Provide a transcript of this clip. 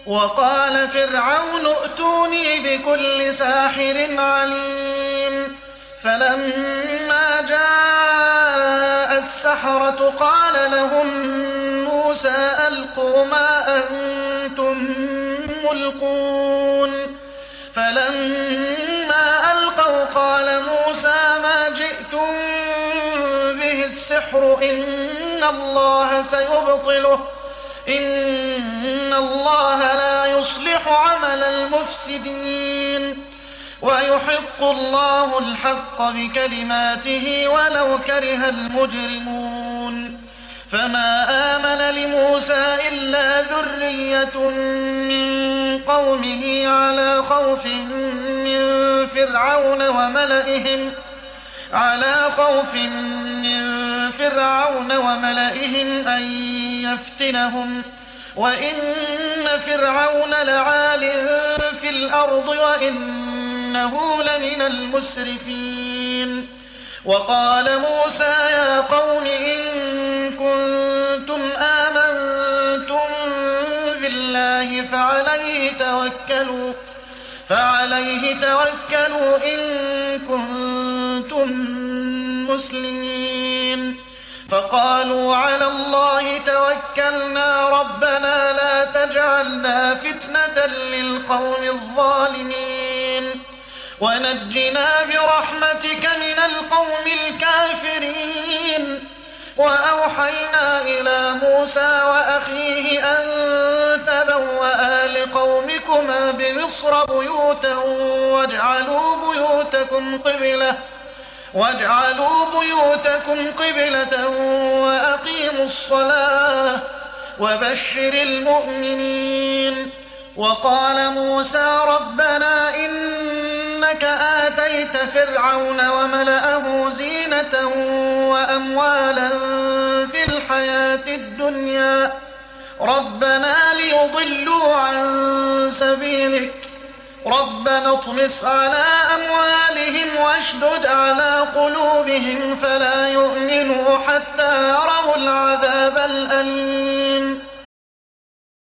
وقال فرعون ائتوني بكل ساحر عليم فلما جاء السحرة قال لهم موسى ألقوا ما أنتم ملقون فلما ألقوا قال موسى ما جئتم به السحر إن الله سيبطله إن الله لا يصلح عمل المفسدين ويحق الله الحق بكلماته ولو كره المجرمون فما آمن لموسى إلا ذرية من قومه على خوف من فرعون وملئهم أن يفتنهم وإن فرعون لعال في الأرض وإنه لمن المسرفين وقال موسى يا قوم إن كنتم آمنتم بالله فعليه توكلوا إن كنتم مسلمين فقالوا على الله توكلنا ربنا لا تجعلنا فتنة للقوم الظالمين ونجنا برحمتك من القوم الكافرين وأوحينا إلى موسى وأخيه أن تبوأ لقومكما بمصر بيوتا واجعلوا بيوتكم قبلة وأقيموا الصلاة وبشر المؤمنين وقال موسى ربنا إنك آتيت فرعون وملأه زينة وأموالا في الحياة الدنيا ربنا ليضلوا عن سبيلك ربنا اطمس على أموالهم واشدد على قلوبهم فلا يؤمنوا حتى يروا العذاب الأليم